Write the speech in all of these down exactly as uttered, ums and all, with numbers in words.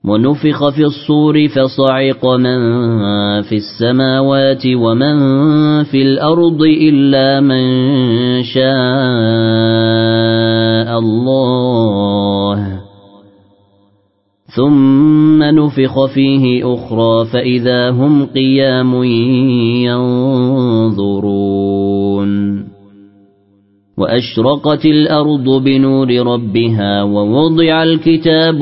ونفخ في الصور فصعق من في السماوات ومن في الأرض إلا من شاء الله ثم نفخ فيه أخرى فإذا هم قيام ينظرون وأشرقت الأرض بنور ربها ووضع الكتاب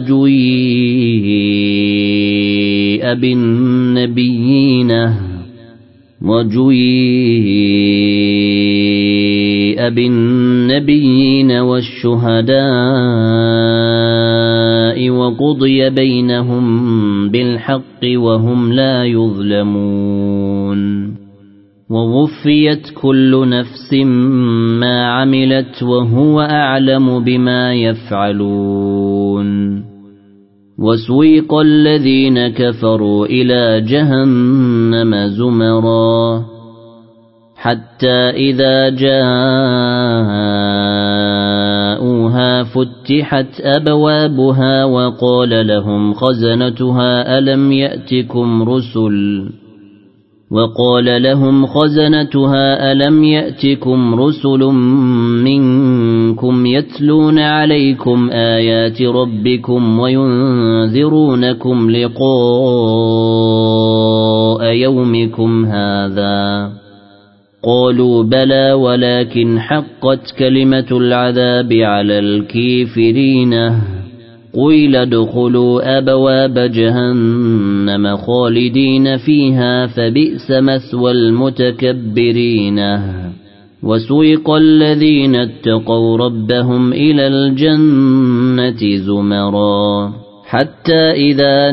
وجيء بالنبيين وجيء بالنبيين والشهداء وقضي بينهم بالحق وهم لا يظلمون ووفيت كل نفس ما عملت وهو أعلم بما يفعلون وسويق الذين كفروا إلى جهنم زمرا حتى إذا جاءوها فتحت أبوابها وقال لهم خزنتها ألم يأتكم رسل وقال لهم خزنتها ألم يأتكم رسل منكم يتلون عليكم آيات ربكم وينذرونكم لقاء يومكم هذا قالوا بلى ولكن حقت كلمة العذاب على الكافرين قيل ادخلوا أبواب جهنم خالدين فيها فبئس مثوى المتكبرين وسوق الذين اتقوا ربهم إلى الجنة زمرا حتى إذا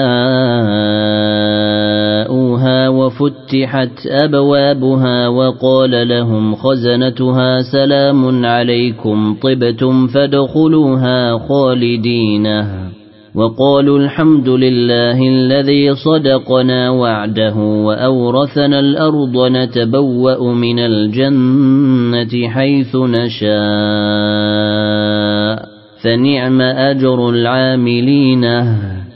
جاءوها وفتحت أبوابها وقال لهم خزنتها سلام عليكم طبتم فادخلوها خالدين وقالوا الحمد لله الذي صدقنا وعده وأورثنا الأرض نتبوأ من الجنة حيث نشاء فنعم أجر العاملين